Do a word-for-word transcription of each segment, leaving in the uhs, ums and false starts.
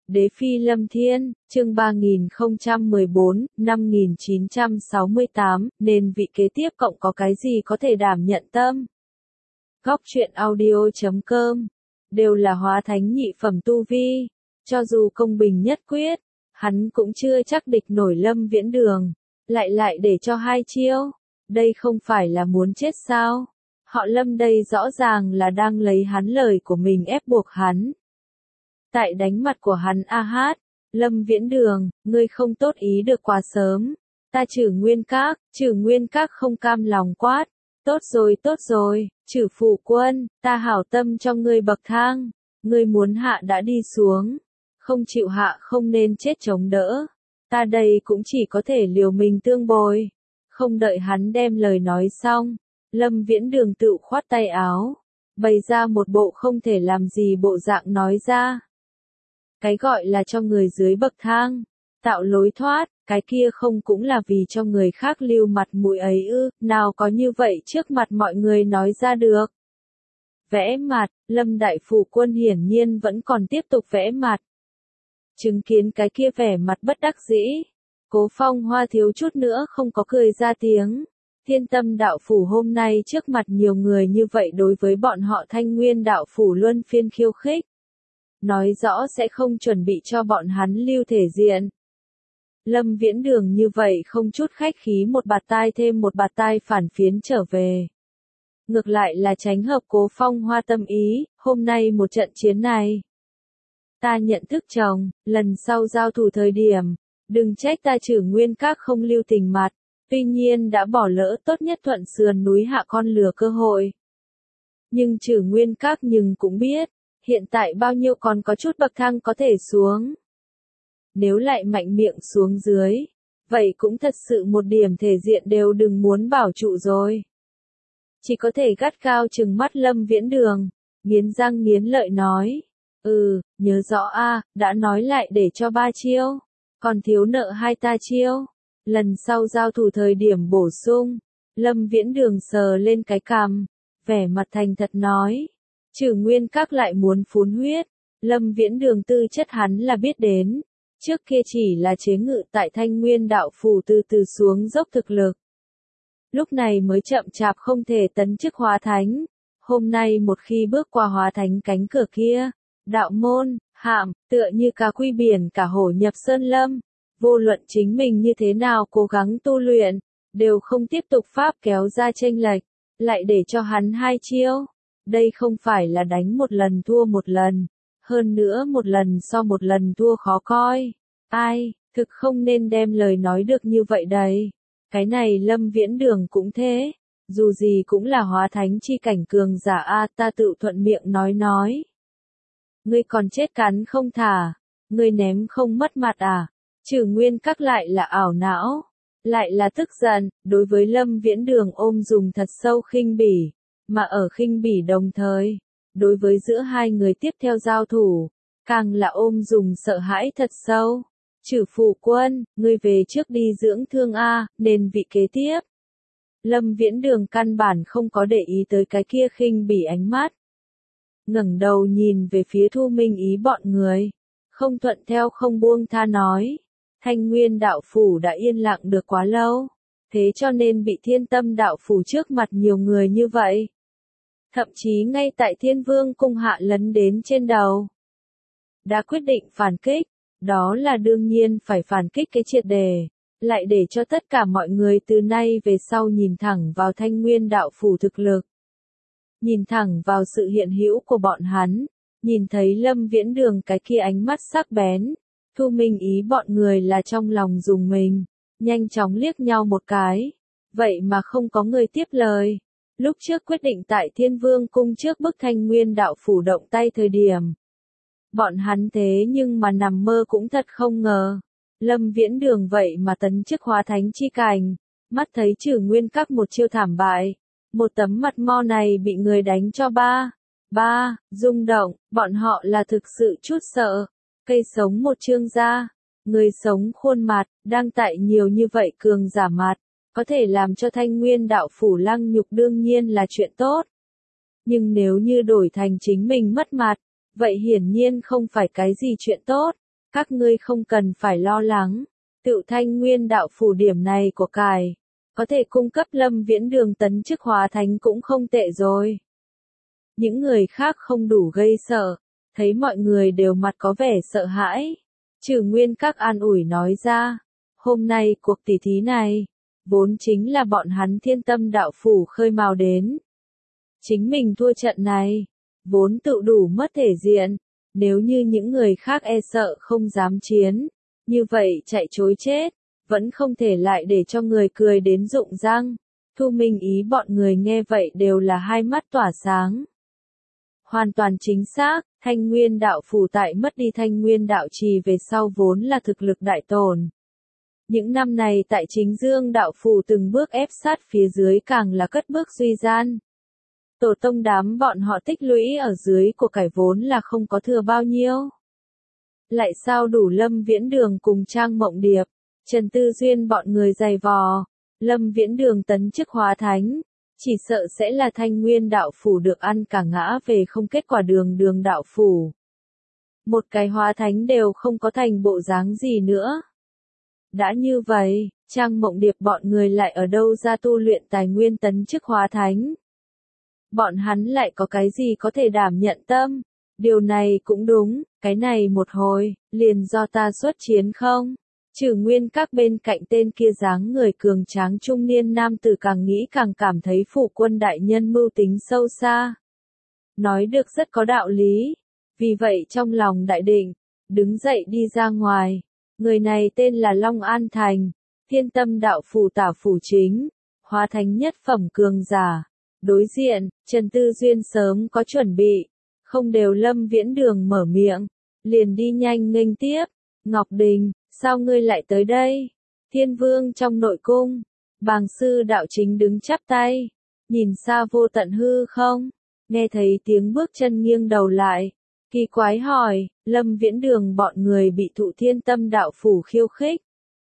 Đế Phi Lâm Thiên, chương ba nghìn không trăm mười bốn, năm nghìn chín trăm sáu mươi tám, nên vị kế tiếp cộng có cái gì có thể đảm nhận tâm. Góc truyện audio chấm com, đều là hóa thánh nhị phẩm tu vi, cho dù công bình nhất quyết, hắn cũng chưa chắc địch nổi Lâm Viễn Đường, lại lại để cho hai chiêu, đây không phải là muốn chết sao? Họ Lâm đây rõ ràng là đang lấy hắn lời của mình ép buộc hắn. Tại đánh mặt của hắn a hát, Lâm Viễn Đường, ngươi không tốt ý được quá sớm. Ta Trử Nguyên Các, Trử Nguyên Các không cam lòng quát. Tốt rồi tốt rồi, Trử phụ quân, ta hảo tâm cho ngươi bậc thang. Ngươi muốn hạ đã đi xuống. Không chịu hạ không nên chết chống đỡ. Ta đây cũng chỉ có thể liều mình tương bồi. Không đợi hắn đem lời nói xong. Lâm Viễn Đường tự khoát tay áo. Bày ra một bộ không thể làm gì bộ dạng nói ra. Cái gọi là cho người dưới bậc thang, tạo lối thoát, cái kia không cũng là vì cho người khác lưu mặt mũi ấy ư, nào có như vậy trước mặt mọi người nói ra được. Vẽ mặt, Lâm Đại Phủ Quân hiển nhiên vẫn còn tiếp tục vẽ mặt. Chứng kiến cái kia vẻ mặt bất đắc dĩ, Cố Phong Hoa thiếu chút nữa không có cười ra tiếng. Thiên Tâm Đạo Phủ hôm nay trước mặt nhiều người như vậy đối với bọn họ Thanh Nguyên Đạo Phủ luân phiên khiêu khích. Nói rõ sẽ không chuẩn bị cho bọn hắn lưu thể diện. Lâm Viễn Đường như vậy không chút khách khí một bạt tai thêm một bạt tai phản phiến trở về. Ngược lại là tránh hợp Cố Phong Hoa tâm ý, hôm nay một trận chiến này. Ta nhận thức chồng, lần sau giao thủ thời điểm, đừng trách ta Trử Nguyên Các không lưu tình mặt, tuy nhiên đã bỏ lỡ tốt nhất thuận sườn núi hạ con lừa cơ hội. Nhưng Trử Nguyên Các nhưng cũng biết. Hiện tại bao nhiêu còn có chút bậc thang có thể xuống. Nếu lại mạnh miệng xuống dưới, vậy cũng thật sự một điểm thể diện đều đừng muốn bảo trụ rồi. Chỉ có thể gắt cao trừng mắt Lâm Viễn Đường, nghiến răng nghiến lợi nói. Ừ, nhớ rõ a, đã nói lại để cho ba chiêu, còn thiếu nợ hai ta chiêu. Lần sau giao thủ thời điểm bổ sung, Lâm Viễn Đường sờ lên cái cằm, vẻ mặt thành thật nói. Trử Nguyên Các lại muốn phun huyết, Lâm Viễn Đường tư chất hắn là biết đến, trước kia chỉ là chế ngự tại Thanh Nguyên Đạo Phủ từ từ xuống dốc thực lực. Lúc này mới chậm chạp không thể tấn chức hóa thánh, hôm nay một khi bước qua hóa thánh cánh cửa kia, đạo môn, hạm, tựa như cá quy biển cả hổ nhập sơn lâm, vô luận chính mình như thế nào cố gắng tu luyện, đều không tiếp tục pháp kéo ra chênh lệch, lại để cho hắn hai chiêu. Đây không phải là đánh một lần thua một lần, hơn nữa một lần so một lần thua khó coi. Ai, thực không nên đem lời nói được như vậy đấy. Cái này Lâm Viễn Đường cũng thế, dù gì cũng là hóa thánh chi cảnh cường giả a, ta tự thuận miệng nói nói. Ngươi còn chết cắn không thả, ngươi ném không mất mặt à? Trừ Nguyên Các lại là ảo não, lại là tức giận, đối với Lâm Viễn Đường ôm dùng thật sâu khinh bỉ. Mà ở khinh bỉ đồng thời, đối với giữa hai người tiếp theo giao thủ, càng là ôm dùng sợ hãi thật sâu. Trử phụ quân, ngươi về trước đi dưỡng thương a, nên vị kế tiếp. Lâm Viễn Đường căn bản không có để ý tới cái kia khinh bỉ ánh mắt. Ngẩng đầu nhìn về phía Thu Minh Ý bọn người, không thuận theo không buông tha nói. Thanh Nguyên Đạo Phủ đã yên lặng được quá lâu, thế cho nên bị Thiên Tâm Đạo Phủ trước mặt nhiều người như vậy. Thậm chí ngay tại Thiên Vương cung hạ lấn đến trên đầu. Đã quyết định phản kích, đó là đương nhiên phải phản kích cái triệt đề, lại để cho tất cả mọi người từ nay về sau nhìn thẳng vào Thanh Nguyên Đạo Phủ thực lực. Nhìn thẳng vào sự hiện hữu của bọn hắn, nhìn thấy Lâm Viễn Đường cái kia ánh mắt sắc bén, Thu Minh Ý bọn người là trong lòng dùng mình, nhanh chóng liếc nhau một cái, vậy mà không có người tiếp lời. Lúc trước quyết định tại Thiên Vương cung trước bức Thanh Nguyên Đạo Phủ động tay thời điểm. Bọn hắn thế nhưng mà nằm mơ cũng thật không ngờ. Lâm Viễn Đường vậy mà tấn chức hóa thánh chi cảnh. Mắt thấy Trử Nguyên Các một chiêu thảm bại. Một tấm mặt mo này bị người đánh cho ba. Ba, rung động, bọn họ là thực sự chút sợ. Cây sống một chương ra. Người sống khuôn mặt, đang tại nhiều như vậy cường giả mặt. Có thể làm cho Thanh Nguyên Đạo Phủ lăng nhục đương nhiên là chuyện tốt. Nhưng nếu như đổi thành chính mình mất mặt, vậy hiển nhiên không phải cái gì chuyện tốt. Các ngươi không cần phải lo lắng, tự Thanh Nguyên đạo phủ điểm này của cải, có thể cung cấp Lâm Viễn Đường tấn chức hóa thánh cũng không tệ rồi. Những người khác không đủ gây sợ, thấy mọi người đều mặt có vẻ sợ hãi. Trừ Nguyên Các an ủi nói ra, hôm nay cuộc tỷ thí này, vốn chính là bọn hắn Thiên Tâm đạo phủ khơi mào đến. Chính mình thua trận này, vốn tự đủ mất thể diện, nếu như những người khác e sợ không dám chiến, như vậy chạy chối chết, vẫn không thể lại để cho người cười đến rụng răng. Thu Minh Ý bọn người nghe vậy đều là hai mắt tỏa sáng. Hoàn toàn chính xác, Thanh Nguyên đạo phủ tại mất đi Thanh Nguyên đạo trì về sau vốn là thực lực đại tổn. Những năm này tại Chính Dương đạo phủ từng bước ép sát phía dưới càng là cất bước suy gian. Tổ tông đám bọn họ tích lũy ở dưới của cải vốn là không có thừa bao nhiêu. Lại sao đủ Lâm Viễn Đường cùng Trang Mộng Điệp, Trần Tư Duyên bọn người dày vò, Lâm Viễn Đường tấn chức hóa thánh, chỉ sợ sẽ là Thanh Nguyên đạo phủ được ăn cả ngã về không kết quả đường đường đạo phủ. Một cái hóa thánh đều không có thành bộ dáng gì nữa. Đã như vậy, Trang Mộng Điệp bọn người lại ở đâu ra tu luyện tài nguyên tấn chức hóa thánh? Bọn hắn lại có cái gì có thể đảm nhận tâm? Điều này cũng đúng, cái này một hồi, liền do ta xuất chiến không? Trừ Nguyên Các bên cạnh tên kia dáng người cường tráng trung niên nam tử càng nghĩ càng cảm thấy Phủ Quân đại nhân mưu tính sâu xa. Nói được rất có đạo lý, vì vậy trong lòng đại định, đứng dậy đi ra ngoài. Người này tên là Long An Thành, Thiên Tâm đạo phủ tả phủ chính, hóa thánh nhất phẩm cường giả. Đối diện, Trần Tư Duyên sớm có chuẩn bị, không đều Lâm Viễn Đường mở miệng, liền đi nhanh nghênh tiếp. Ngọc Đình, sao ngươi lại tới đây? Thiên Vương trong nội cung, Bàng sư đạo chính đứng chắp tay, nhìn xa vô tận hư không, nghe thấy tiếng bước chân nghiêng đầu lại, kỳ quái hỏi, Lâm Viễn Đường bọn người bị thụ Thiên Tâm đạo phủ khiêu khích.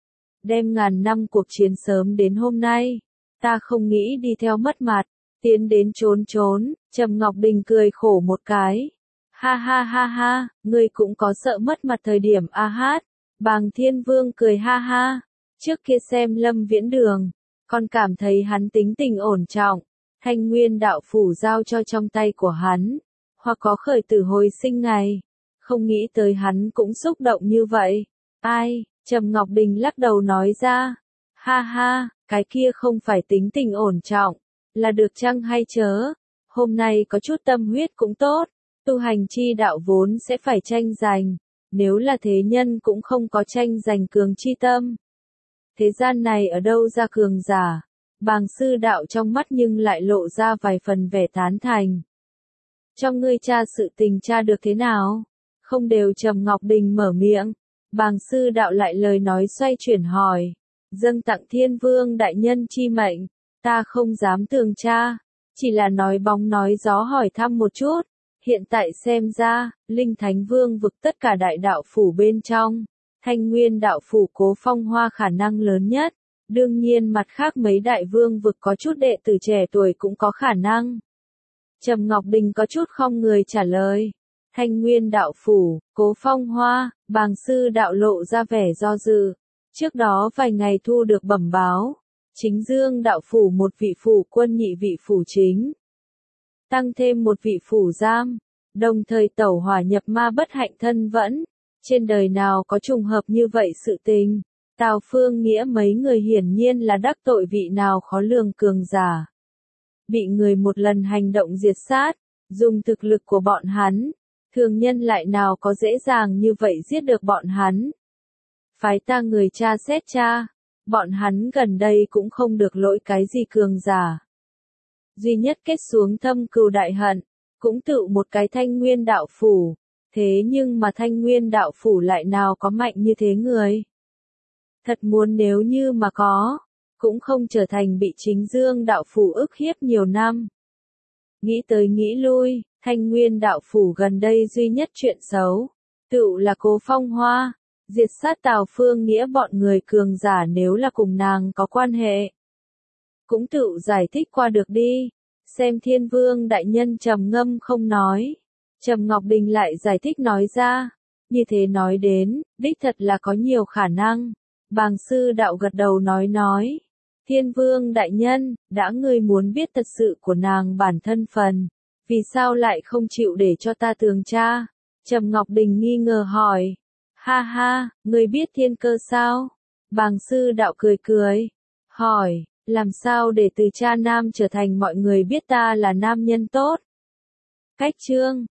Đem ngàn năm cuộc chiến sớm đến hôm nay, ta không nghĩ đi theo mất mặt, tiến đến trốn trốn, Trầm Ngọc Đình cười khổ một cái. Ha ha ha ha, ngươi cũng có sợ mất mặt thời điểm a hát. Bàng Thiên Vương cười ha ha, trước kia xem Lâm Viễn Đường, còn cảm thấy hắn tính tình ổn trọng, Thanh Nguyên đạo phủ giao cho trong tay của hắn, hoặc có khởi tử hồi sinh ngày, không nghĩ tới hắn cũng xúc động như vậy. Ai, Trầm Ngọc Đình lắc đầu nói ra, ha ha, cái kia không phải tính tình ổn trọng, là được chăng hay chớ, hôm nay có chút tâm huyết cũng tốt, tu hành chi đạo vốn sẽ phải tranh giành. Nếu là thế nhân cũng không có tranh giành cường chi tâm. Thế gian này ở đâu ra cường giả? Bàng sư đạo trong mắt nhưng lại lộ ra vài phần vẻ tán thành. Trong ngươi tra sự tình tra được thế nào? Không đều Trầm Ngọc Đình mở miệng. Bàng sư đạo lại lời nói xoay chuyển hỏi. Dâng tặng Thiên Vương đại nhân chi mệnh. Ta không dám tường tra. Chỉ là nói bóng nói gió hỏi thăm một chút. Hiện tại xem ra, Linh Thánh Vương vực tất cả đại đạo phủ bên trong, Thanh Nguyên đạo phủ Cố Phong Hoa khả năng lớn nhất, đương nhiên mặt khác mấy đại vương vực có chút đệ tử trẻ tuổi cũng có khả năng. Trầm Ngọc Đình có chút không người trả lời. Thanh Nguyên đạo phủ, Cố Phong Hoa, Bàng sư đạo lộ ra vẻ do dự. Trước đó vài ngày thu được bẩm báo, Chính Dương đạo phủ một vị phủ quân nhị vị phủ chính. Tăng thêm một vị phủ giam, đồng thời tẩu hỏa nhập ma bất hạnh thân vẫn. Trên đời nào có trùng hợp như vậy sự tình, Tào Phương Nghĩa mấy người hiển nhiên là đắc tội vị nào khó lường cường giả. Bị người một lần hành động diệt sát, dùng thực lực của bọn hắn, thường nhân lại nào có dễ dàng như vậy giết được bọn hắn. Phái ta người tra xét tra, bọn hắn gần đây cũng không được lỗi cái gì cường giả. Duy nhất kết xuống thâm cừu đại hận, cũng tự một cái Thanh Nguyên đạo phủ, thế nhưng mà Thanh Nguyên đạo phủ lại nào có mạnh như thế người. Thật muốn nếu như mà có, cũng không trở thành bị Chính Dương đạo phủ ức hiếp nhiều năm. Nghĩ tới nghĩ lui, Thanh Nguyên đạo phủ gần đây duy nhất chuyện xấu, tự là Cố Phong Hoa, diệt sát Tào Phương Nghĩa bọn người cường giả nếu là cùng nàng có quan hệ. Cũng tự giải thích qua được đi, xem Thiên Vương đại nhân trầm ngâm không nói. Trầm Ngọc Đình lại giải thích nói ra, Như thế nói đến, đích thật là có nhiều khả năng. Bàng sư đạo gật đầu nói nói. Thiên vương đại nhân, đã ngươi muốn biết thật sự của nàng bản thân phần. Vì sao lại không chịu để cho ta tường tra? Trầm Ngọc Đình nghi ngờ hỏi. Ha ha, ngươi biết thiên cơ sao? Bàng sư đạo cười cười. Hỏi, làm sao để từ cha nam trở thành mọi người biết ta là nam nhân tốt? Cách chương